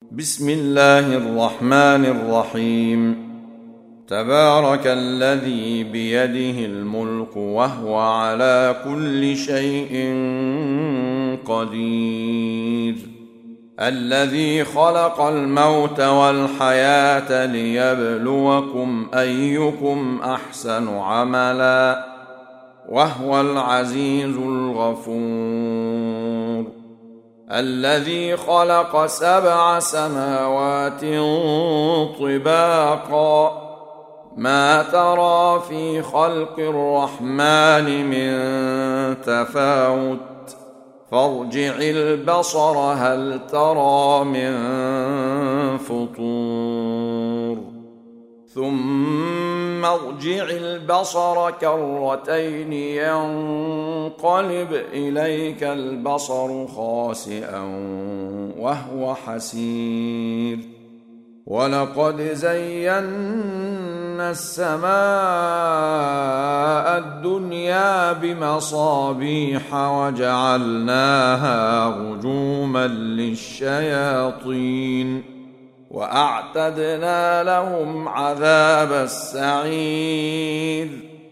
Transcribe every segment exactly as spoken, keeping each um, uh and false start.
بسم الله الرحمن الرحيم. تبارك الذي بيده الملك وهو على كل شيء قدير، الذي خلق الموت والحياة ليبلوكم أيكم أحسن عملا وهو العزيز الغفور، الذي خلق سبع سماوات طباقا ما ترى في خلق الرحمن من تفاوت فارجع البصر هل ترى من فطور ثم ارجع البصر كرتين ينقلب إليك البصر خاسئا وهو حسير، ولقد زينا السماء الدنيا بمصابيح وجعلناها رجوما للشياطين وأعتدنا لهم عذاب السعير،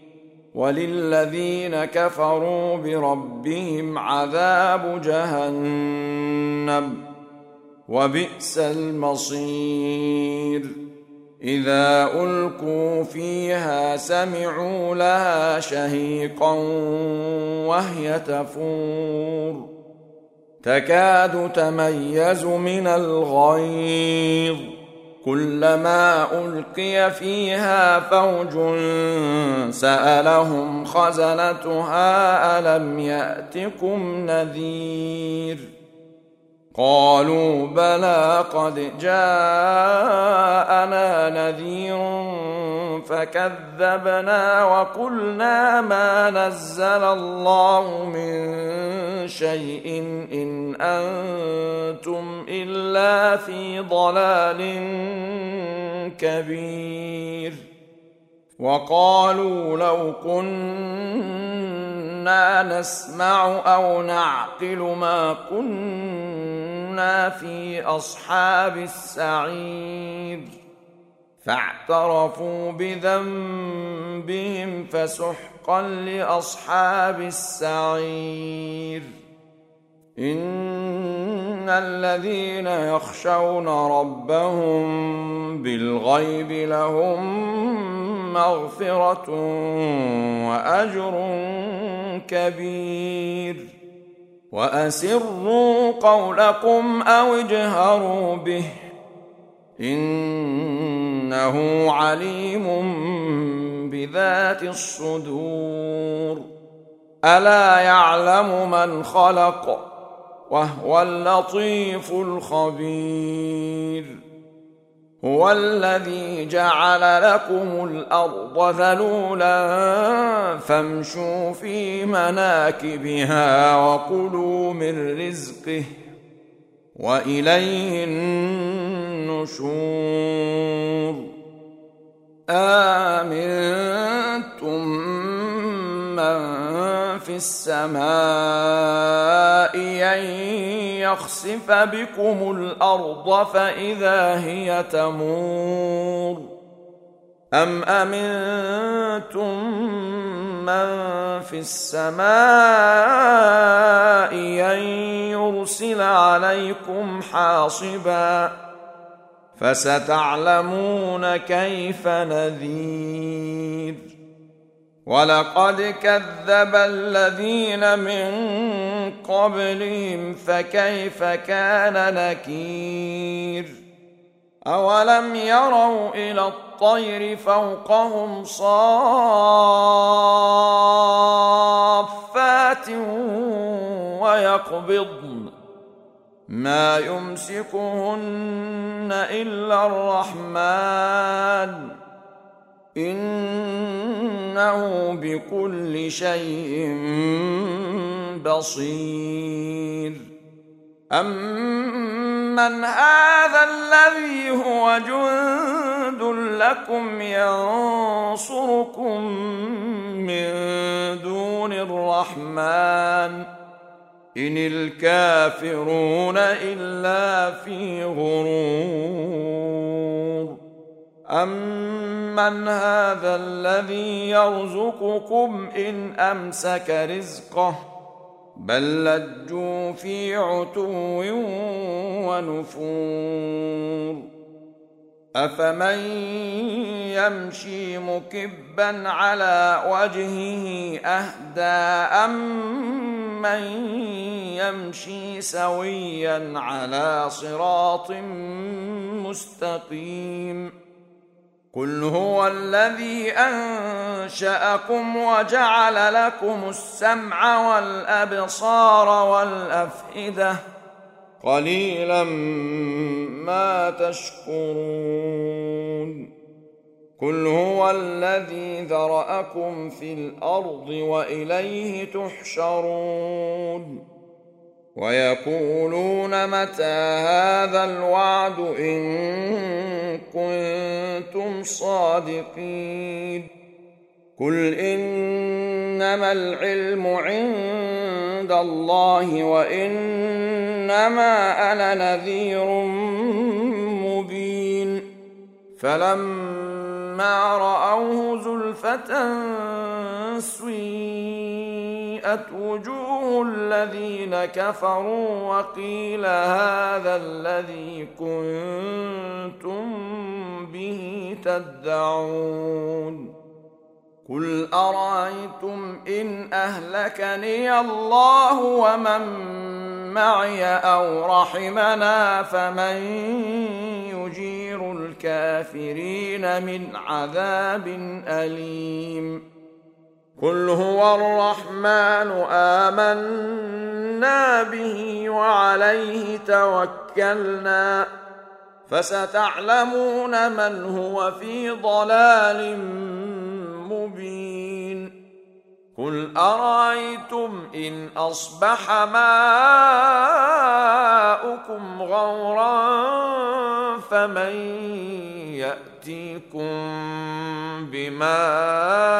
وللذين كفروا بربهم عذاب جهنم وبئس المصير. إذا ألقوا فيها سمعوا لها شهيقا وهي تفور تكاد تميز من الغيظ، كلما ألقي فيها فوج سألهم خزنتها ألم يأتكم نذير، قالوا بلى قد جاءنا نذير فكذبنا وقلنا ما نزل الله من شيء إن أنتم إلا في ضلال كبير، وقالوا لو كنا نسمع أو نعقل ما كنا في أصحاب السعير، فاعترفوا بذنبهم فسحقا لأصحاب السعير. إن الذين يخشون ربهم بالغيب لهم مغفرة وأجر كبير، وأسروا قولكم أو اجهروا به إنه عليم بذات الصدور، ألا يعلم من خلق وهو اللطيف الخبير. هو الذي جعل لكم الأرض ذلولا فامشوا في مناكبها وكلوا من رزقه وإليه النشور. آمنتم من في السماء أن يخسف بكم الأرض فإذا هي تمور، أم أمنتم من في السماء أن يرسل عليكم حاصبا فستعلمون كيف نذير. ولقد كذب الذين من قبلهم فكيف كان نكير. أولم يروا إلى الطير فوقهم صافات ويقبضن ما يمسكهن إلا الرحمن إنه بكل شيء بصير. أمن هذا الذي هو جند لكم ينصركم من دون الرحمن إن الكافرون إلا في غرور. أَمَّنْ هَذَا الَّذِي يَرْزُقُكُمْ إِنْ أَمْسَكَ رِزْقَهُ بَل لَّجُّوا فِي عُتُوٍّ وَنُفُورٍ أَفَمَن يَمْشِي مُكِبًّا عَلَى وَجْهِهِ أَهْدَىٰ أَمَّن يَمْشِي سَوِيًّا عَلَى صِرَاطٍ مُّسْتَقِيمٍ قُلْ هُوَ الَّذِي أَنشَأَكُمْ وَجَعَلَ لَكُمُ السَّمْعَ وَالْأَبْصَارَ وَالْأَفْئِدَةَ قَلِيلًا مَا تَشْكُرُونَ قُلْ هُوَ الَّذِي ذَرَأَكُمْ فِي الْأَرْضِ وَإِلَيْهِ تُحْشَرُونَ وَيَقُولُونَ مَتَىٰ هَٰذَا الْوَعْدُ إِن كُنتُمْ صَادِقِينَ قُلْ إِنَّمَا الْعِلْمُ عِندَ اللَّهِ وَإِنَّمَا أَنَا نَذِيرٌ مُّبِينٌ فَلَمَّا رَأَوْهُ زُلْفَةً سُيِّئَتْ وُجُوهُ الَّذِينَ كَفَرُوا وَقِيلَ هَٰذَا الَّذِي كُنتُم بِهِ تَدَّعُونَ قُلْ أَرَأَيْتُمْ إِنْ أَهْلَكَنِيَ اللَّهُ وَمَن مَّعِيَ أَوْ رَحِمَنَا فَمَن يُجِيرُ الْكَافِرِينَ مِنْ عَذَابٍ أَلِيمٍ قُلْ هُوَ الرَّحْمَٰنُ آمَنَّا بِهِ وَعَلَيْهِ تَوَكَّلْنَا فَسَتَعْلَمُونَ مَنْ هُوَ فِي ضَلَالٍ مُّبِينٍ قُلْ أَرَأَيْتُمْ إِنْ أَصْبَحَ مَاؤُكُمْ غَوْرًا فَمَن يَأْتِيكُم بِمَاءٍ